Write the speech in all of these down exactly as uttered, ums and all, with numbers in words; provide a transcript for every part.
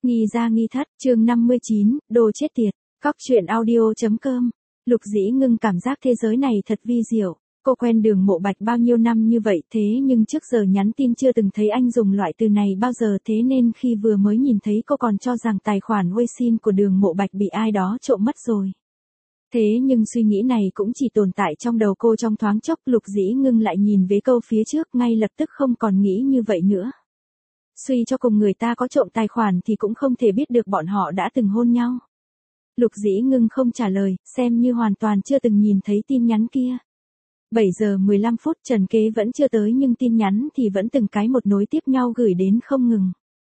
Nghi ra nghi thất, chương năm mươi chín, đồ chết tiệt, cóc truyện audio.com. Lục Dĩ Ngưng cảm giác thế giới này thật vi diệu. Cô quen Đường Mộ Bạch bao nhiêu năm như vậy thế nhưng trước giờ nhắn tin chưa từng thấy anh dùng loại từ này bao giờ, thế nên khi vừa mới nhìn thấy cô còn cho rằng tài khoản Weixin của Đường Mộ Bạch bị ai đó trộm mất rồi. Thế nhưng suy nghĩ này cũng chỉ tồn tại trong đầu cô trong thoáng chốc. Lục Dĩ Ngưng lại nhìn về câu phía trước, ngay lập tức không còn nghĩ như vậy nữa. Suy cho cùng người ta có trộm tài khoản thì cũng không thể biết được bọn họ đã từng hôn nhau. Lục Dĩ Ngưng không trả lời, xem như hoàn toàn chưa từng nhìn thấy tin nhắn kia. bảy giờ mười lăm phút Trần Kế vẫn chưa tới nhưng tin nhắn thì vẫn từng cái một nối tiếp nhau gửi đến không ngừng.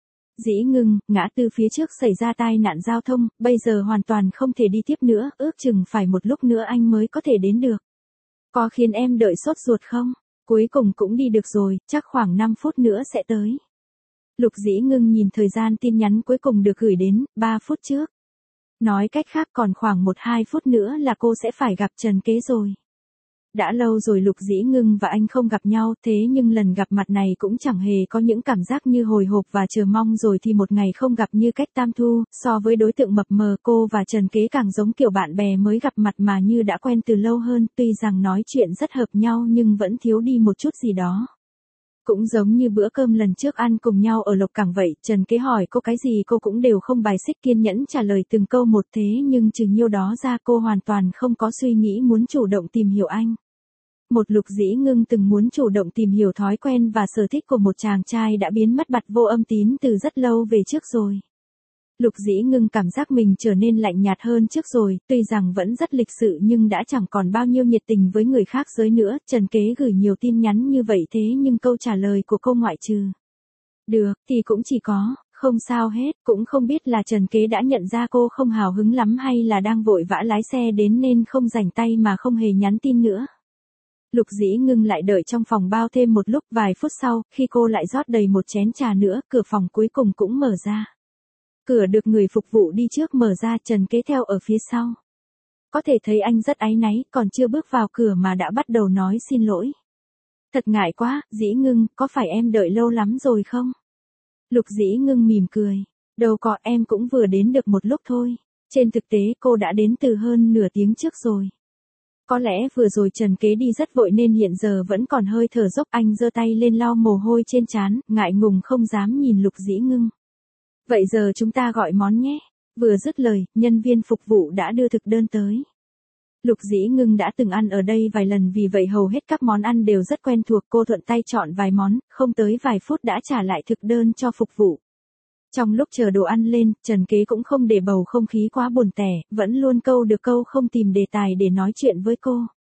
Dĩ Ngưng, ngã tư phía trước xảy ra tai nạn giao thông, bây giờ hoàn toàn không thể đi tiếp nữa, ước chừng phải một lúc nữa anh mới có thể đến được. Có khiến em đợi sốt ruột không? Cuối cùng cũng đi được rồi, chắc khoảng năm phút nữa sẽ tới. Lục Dĩ Ngưng nhìn thời gian tin nhắn cuối cùng được gửi đến, ba phút trước. Nói cách khác còn khoảng một hai phút nữa là cô sẽ phải gặp Trần Kế rồi. Đã lâu rồi Lục Dĩ Ngưng và anh không gặp nhau, thế nhưng lần gặp mặt này cũng chẳng hề có những cảm giác như hồi hộp và chờ mong rồi thì một ngày không gặp như cách tam thu. So với đối tượng mập mờ, cô và Trần Kế càng giống kiểu bạn bè mới gặp mặt mà như đã quen từ lâu hơn, tuy rằng nói chuyện rất hợp nhau nhưng vẫn thiếu đi một chút gì đó. Cũng giống như bữa cơm lần trước ăn cùng nhau ở Lộc Cảng vậy, Trần Kế hỏi cô cái gì cô cũng đều không bài xích, kiên nhẫn trả lời từng câu một, thế nhưng trừ nhiêu đó ra cô hoàn toàn không có suy nghĩ muốn chủ động tìm hiểu anh. Một Lục Dĩ Ngưng từng muốn chủ động tìm hiểu thói quen và sở thích của một chàng trai đã biến mất bặt vô âm tín từ rất lâu về trước rồi. Lục Dĩ Ngưng cảm giác mình trở nên lạnh nhạt hơn trước rồi, tuy rằng vẫn rất lịch sự nhưng đã chẳng còn bao nhiêu nhiệt tình với người khác giới nữa. Trần Kế gửi nhiều tin nhắn như vậy thế nhưng câu trả lời của cô ngoại trừ được thì cũng chỉ có không sao hết. Cũng không biết là Trần Kế đã nhận ra cô không hào hứng lắm hay là đang vội vã lái xe đến nên không rảnh tay mà không hề nhắn tin nữa. Lục Dĩ Ngưng lại đợi trong phòng bao thêm một lúc, vài phút sau, khi cô lại rót đầy một chén trà nữa, cửa phòng cuối cùng cũng mở ra. Cửa được người phục vụ đi trước mở ra, Trần Kế theo ở phía sau. Có thể thấy anh rất áy náy, còn chưa bước vào cửa mà đã bắt đầu nói xin lỗi. Thật ngại quá, Dĩ Ngưng, có phải em đợi lâu lắm rồi không? Lục Dĩ Ngưng mỉm cười. Đâu có, em cũng vừa đến được một lúc thôi. Trên thực tế cô đã đến từ hơn nửa tiếng trước rồi. Có lẽ vừa rồi Trần Kế đi rất vội nên hiện giờ vẫn còn hơi thở dốc. Anh giơ tay lên lau mồ hôi trên trán, ngại ngùng không dám nhìn Lục Dĩ Ngưng. Vậy giờ chúng ta gọi món nhé. Vừa dứt lời, nhân viên phục vụ đã đưa thực đơn tới. Lục Dĩ Ngưng đã từng ăn ở đây vài lần vì vậy hầu hết các món ăn đều rất quen thuộc. Cô thuận tay chọn vài món, không tới vài phút đã trả lại thực đơn cho phục vụ. Trong lúc chờ đồ ăn lên, Trần Kế cũng không để bầu không khí quá buồn tẻ, vẫn luôn câu được câu không tìm đề tài để nói chuyện với cô.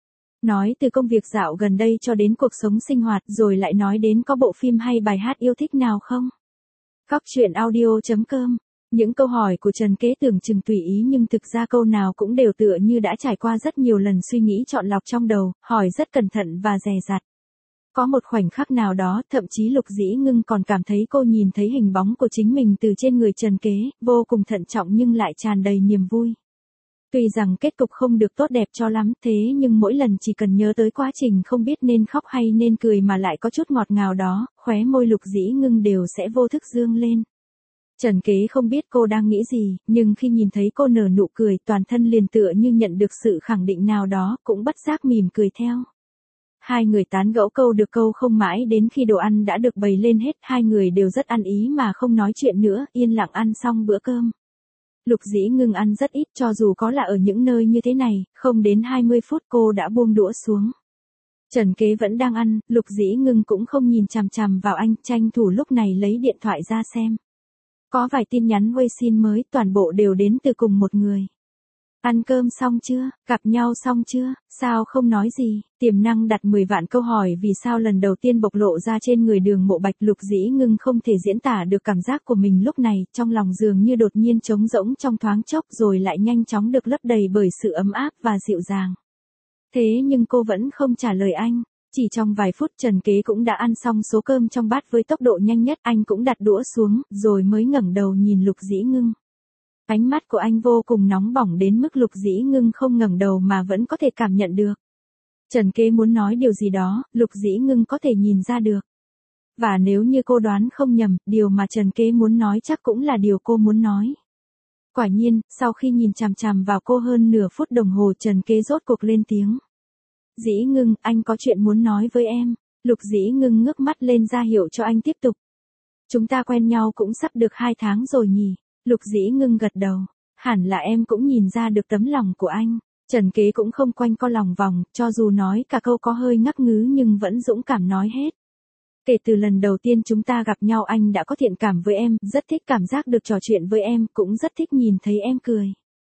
Nói từ công việc dạo gần đây cho đến cuộc sống sinh hoạt, rồi lại nói đến có bộ phim hay bài hát yêu thích nào không. Cóc truyện audio.com. Những câu hỏi của Trần Kế tưởng chừng tùy ý nhưng thực ra câu nào cũng đều tựa như đã trải qua rất nhiều lần suy nghĩ chọn lọc trong đầu, hỏi rất cẩn thận và dè dặt. Có một khoảnh khắc nào đó, thậm chí Lục Dĩ Ngưng còn cảm thấy cô nhìn thấy hình bóng của chính mình từ trên người Trần Kế, vô cùng thận trọng nhưng lại tràn đầy niềm vui. Tuy rằng kết cục không được tốt đẹp cho lắm, thế nhưng mỗi lần chỉ cần nhớ tới quá trình không biết nên khóc hay nên cười mà lại có chút ngọt ngào đó, khóe môi Lục Dĩ Ngưng đều sẽ vô thức dương lên. Trần Kế không biết cô đang nghĩ gì, nhưng khi nhìn thấy cô nở nụ cười, toàn thân liền tựa như nhận được sự khẳng định nào đó, cũng bất giác mỉm cười theo. Hai người tán gẫu câu được câu không mãi đến khi đồ ăn đã được bày lên hết, hai người đều rất ăn ý mà không nói chuyện nữa, yên lặng ăn xong bữa cơm. Lục Dĩ Ngưng ăn rất ít, cho dù có là ở những nơi như thế này, không đến hai mươi phút cô đã buông đũa xuống. Trần Kế vẫn đang ăn, Lục Dĩ Ngưng cũng không nhìn chằm chằm vào anh, tranh thủ lúc này lấy điện thoại ra xem. Có vài tin nhắn Weixin mới, toàn bộ đều đến từ cùng một người. Ăn cơm xong chưa? Gặp nhau xong chưa? Sao không nói gì? Tiềm năng đặt mười vạn câu hỏi vì sao lần đầu tiên bộc lộ ra trên người Đường Mộ Bạch. Lục Dĩ Ngưng không thể diễn tả được cảm giác của mình lúc này, trong lòng dường như đột nhiên trống rỗng trong thoáng chốc rồi lại nhanh chóng được lấp đầy bởi sự ấm áp và dịu dàng. Thế nhưng cô vẫn không trả lời anh. Chỉ trong vài phút Trần Kế cũng đã ăn xong số cơm trong bát với tốc độ nhanh nhất, anh cũng đặt đũa xuống, rồi mới ngẩng đầu nhìn Lục Dĩ Ngưng. Ánh mắt của anh vô cùng nóng bỏng đến mức Lục Dĩ Ngưng không ngẩng đầu mà vẫn có thể cảm nhận được. Trần Kế muốn nói điều gì đó, Lục Dĩ Ngưng có thể nhìn ra được. Và nếu như cô đoán không nhầm, điều mà Trần Kế muốn nói chắc cũng là điều cô muốn nói. Quả nhiên, sau khi nhìn chằm chằm vào cô hơn nửa phút đồng hồ, Trần Kế rốt cuộc lên tiếng. Dĩ Ngưng, anh có chuyện muốn nói với em. Lục Dĩ Ngưng ngước mắt lên ra hiệu cho anh tiếp tục. Chúng ta quen nhau cũng sắp được hai tháng rồi nhỉ. Lục Dĩ Ngưng gật đầu. Hẳn là em cũng nhìn ra được tấm lòng của anh. Trần Kế cũng không quanh co lòng vòng, cho dù nói cả câu có hơi ngắc ngứ nhưng vẫn dũng cảm nói hết. Kể từ lần đầu tiên chúng ta gặp nhau anh đã có thiện cảm với em, rất thích cảm giác được trò chuyện với em, cũng rất thích nhìn thấy em cười.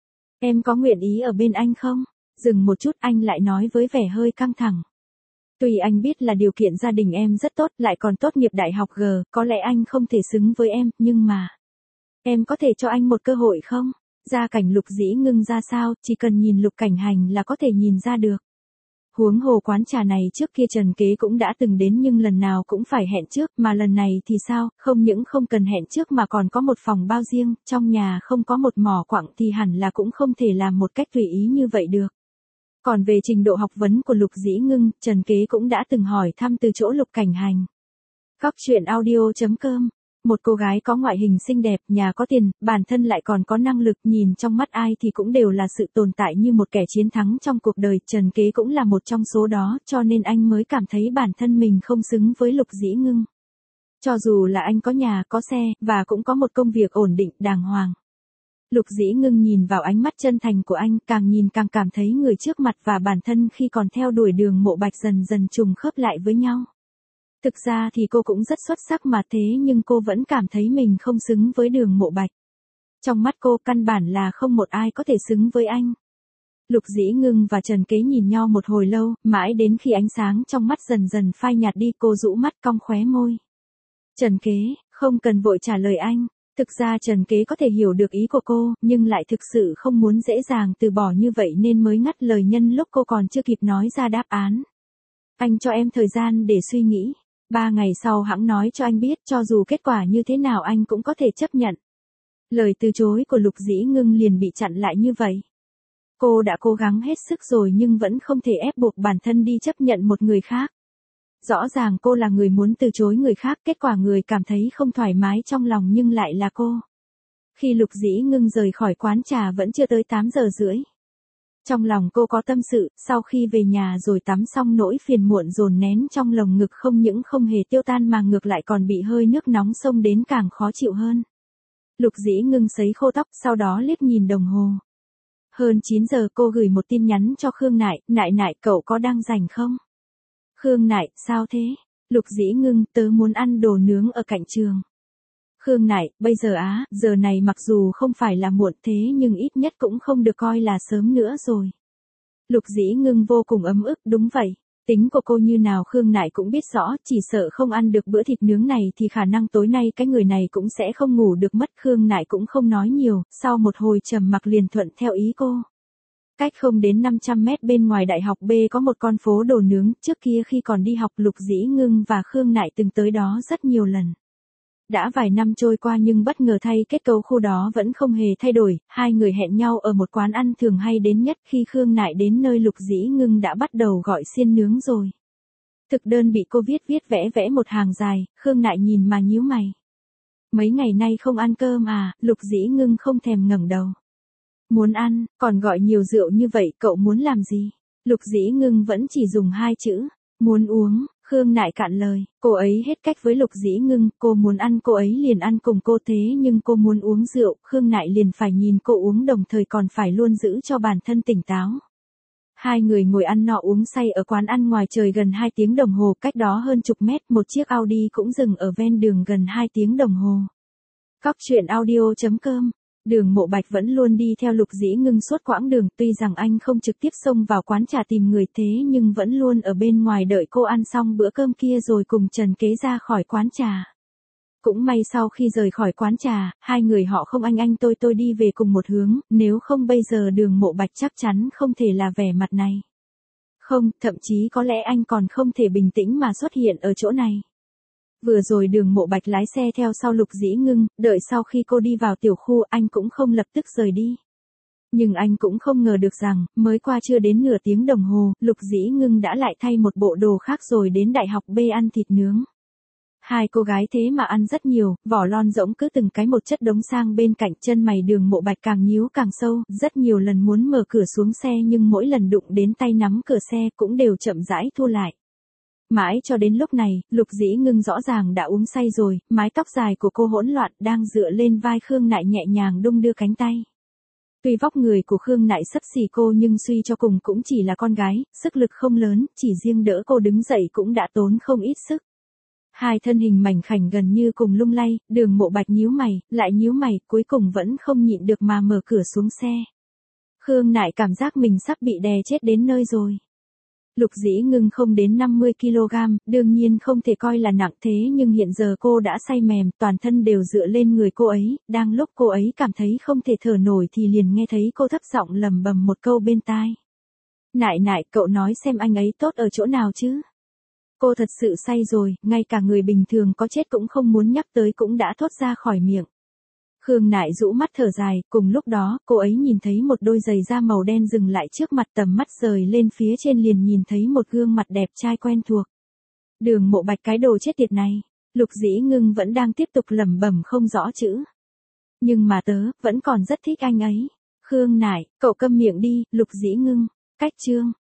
Em có nguyện ý ở bên anh không? Dừng một chút anh lại nói với vẻ hơi căng thẳng. Tuy anh biết là điều kiện gia đình em rất tốt, lại còn tốt nghiệp đại học G, có lẽ anh không thể xứng với em, nhưng mà... Em có thể cho anh một cơ hội không? Gia cảnh Lục Dĩ Ngưng ra sao, chỉ cần nhìn Lục Cảnh Hành là có thể nhìn ra được. Huống hồ quán trà này trước kia Trần Kế cũng đã từng đến nhưng lần nào cũng phải hẹn trước, mà lần này thì sao, không những không cần hẹn trước mà còn có một phòng bao riêng, trong nhà không có một mỏ quặng thì hẳn là cũng không thể làm một cách tùy ý như vậy được. Còn về trình độ học vấn của Lục Dĩ Ngưng, Trần Kế cũng đã từng hỏi thăm từ chỗ Lục Cảnh Hành. Góc truyện audio chấm com. Một cô gái có ngoại hình xinh đẹp, nhà có tiền, bản thân lại còn có năng lực, nhìn trong mắt ai thì cũng đều là sự tồn tại như một kẻ chiến thắng trong cuộc đời, Trần Kế cũng là một trong số đó, cho nên anh mới cảm thấy bản thân mình không xứng với Lục Dĩ Ngưng. Cho dù là anh có nhà, có xe, và cũng có một công việc ổn định, đàng hoàng. Lục Dĩ Ngưng nhìn vào ánh mắt chân thành của anh, càng nhìn càng cảm thấy người trước mặt và bản thân khi còn theo đuổi Đường Mộ Bạch dần dần trùng khớp lại với nhau. Thực ra thì cô cũng rất xuất sắc mà thế nhưng cô vẫn cảm thấy mình không xứng với Đường Mộ Bạch. Trong mắt cô căn bản là không một ai có thể xứng với anh. Lục Dĩ Ngưng và Trần Kế nhìn nhau một hồi lâu, mãi đến khi ánh sáng trong mắt dần dần phai nhạt đi cô rũ mắt cong khóe môi. Trần Kế, không cần vội trả lời anh. Thực ra Trần Kế có thể hiểu được ý của cô, nhưng lại thực sự không muốn dễ dàng từ bỏ như vậy nên mới ngắt lời nhân lúc cô còn chưa kịp nói ra đáp án. Anh cho em thời gian để suy nghĩ. Ba ngày sau hẵng nói cho anh biết, cho dù kết quả như thế nào anh cũng có thể chấp nhận. Lời từ chối của Lục Dĩ Ngưng liền bị chặn lại như vậy. Cô đã cố gắng hết sức rồi nhưng vẫn không thể ép buộc bản thân đi chấp nhận một người khác. Rõ ràng cô là người muốn từ chối người khác, kết quả người cảm thấy không thoải mái trong lòng nhưng lại là cô. Khi Lục Dĩ Ngưng rời khỏi quán trà vẫn chưa tới tám giờ rưỡi. Trong lòng cô có tâm sự, sau khi về nhà rồi tắm xong nỗi phiền muộn dồn nén trong lồng ngực không những không hề tiêu tan mà ngược lại còn bị hơi nước nóng xông đến càng khó chịu hơn. Lục Dĩ Ngưng sấy khô tóc, sau đó liếc nhìn đồng hồ. Hơn chín giờ cô gửi một tin nhắn cho Khương Nại, Nại Nại cậu có đang rảnh không? Khương Nại, sao thế? Lục Dĩ Ngưng, tớ muốn ăn đồ nướng ở cạnh trường. Khương Nại, bây giờ á, giờ này mặc dù không phải là muộn thế nhưng ít nhất cũng không được coi là sớm nữa rồi. Lục Dĩ Ngưng vô cùng ấm ức, đúng vậy. Tính của cô như nào Khương Nại cũng biết rõ, chỉ sợ không ăn được bữa thịt nướng này thì khả năng tối nay cái người này cũng sẽ không ngủ được mất. Khương Nại cũng không nói nhiều, sau một hồi trầm mặc liền thuận theo ý cô. Cách không đến năm trăm mét bên ngoài đại học B có một con phố đồ nướng, trước kia khi còn đi học Lục Dĩ Ngưng và Khương Nại từng tới đó rất nhiều lần. Đã vài năm trôi qua nhưng bất ngờ thay kết cấu khu đó vẫn không hề thay đổi, hai người hẹn nhau ở một quán ăn thường hay đến nhất. Khi Khương Nại đến nơi Lục Dĩ Ngưng đã bắt đầu gọi xiên nướng rồi. Thực đơn bị cô viết viết vẽ vẽ một hàng dài, Khương Nại nhìn mà nhíu mày. Mấy ngày nay không ăn cơm à? Lục Dĩ Ngưng không thèm ngẩng đầu. Muốn ăn, còn gọi nhiều rượu như vậy cậu muốn làm gì? Lục Dĩ Ngưng vẫn chỉ dùng hai chữ, muốn uống. Khương Nại cạn lời, cô ấy hết cách với Lục Dĩ Ngưng, cô muốn ăn cô ấy liền ăn cùng cô thế nhưng cô muốn uống rượu, Khương Nại liền phải nhìn cô uống đồng thời còn phải luôn giữ cho bản thân tỉnh táo. Hai người ngồi ăn nọ uống say ở quán ăn ngoài trời gần hai tiếng đồng hồ, cách đó hơn chục mét một chiếc Audi cũng dừng ở ven đường gần hai tiếng đồng hồ. Góc truyện audio chấm com. Đường Mộ Bạch vẫn luôn đi theo Lục Dĩ Ngưng suốt quãng đường, tuy rằng anh không trực tiếp xông vào quán trà tìm người thế nhưng vẫn luôn ở bên ngoài đợi cô ăn xong bữa cơm kia rồi cùng Trần Kế ra khỏi quán trà. Cũng may sau khi rời khỏi quán trà, hai người họ không anh anh tôi tôi đi về cùng một hướng, nếu không bây giờ Đường Mộ Bạch chắc chắn không thể là vẻ mặt này. Không, thậm chí có lẽ anh còn không thể bình tĩnh mà xuất hiện ở chỗ này. Vừa rồi Đường Mộ Bạch lái xe theo sau Lục Dĩ Ngưng, đợi sau khi cô đi vào tiểu khu anh cũng không lập tức rời đi. Nhưng anh cũng không ngờ được rằng, mới qua chưa đến nửa tiếng đồng hồ, Lục Dĩ Ngưng đã lại thay một bộ đồ khác rồi đến đại học B ăn thịt nướng. Hai cô gái thế mà ăn rất nhiều, vỏ lon rỗng cứ từng cái một chất đống sang bên cạnh, chân mày Đường Mộ Bạch càng nhíu càng sâu, rất nhiều lần muốn mở cửa xuống xe nhưng mỗi lần đụng đến tay nắm cửa xe cũng đều chậm rãi thu lại. Mãi cho đến lúc này, Lục Dĩ Ngưng rõ ràng đã uống say rồi, mái tóc dài của cô hỗn loạn đang dựa lên vai Khương Nại nhẹ nhàng đung đưa cánh tay. Tuy vóc người của Khương Nại xấp xỉ cô nhưng suy cho cùng cũng chỉ là con gái, sức lực không lớn, chỉ riêng đỡ cô đứng dậy cũng đã tốn không ít sức. Hai thân hình mảnh khảnh gần như cùng lung lay, Đường Mộ Bạch nhíu mày, lại nhíu mày, cuối cùng vẫn không nhịn được mà mở cửa xuống xe. Khương Nại cảm giác mình sắp bị đè chết đến nơi rồi. Lục Dĩ Ngưng không đến năm mươi ki lô gam, đương nhiên không thể coi là nặng thế nhưng hiện giờ cô đã say mềm, toàn thân đều dựa lên người cô ấy, đang lúc cô ấy cảm thấy không thể thở nổi thì liền nghe thấy cô thấp giọng lầm bầm một câu bên tai. Nại nại, cậu nói xem anh ấy tốt ở chỗ nào chứ? Cô thật sự say rồi, ngay cả người bình thường có chết cũng không muốn nhắc tới cũng đã thốt ra khỏi miệng. Khương Nại rũ mắt thở dài, cùng lúc đó, cô ấy nhìn thấy một đôi giày da màu đen dừng lại trước mặt, tầm mắt rời lên phía trên liền nhìn thấy một gương mặt đẹp trai quen thuộc. Đường Mộ Bạch, cái đồ chết tiệt này. Lục Dĩ Ngưng vẫn đang tiếp tục lẩm bẩm không rõ chữ. Nhưng mà tớ, vẫn còn rất thích anh ấy. Khương Nại, cậu câm miệng đi, Lục Dĩ Ngưng. Cách chương.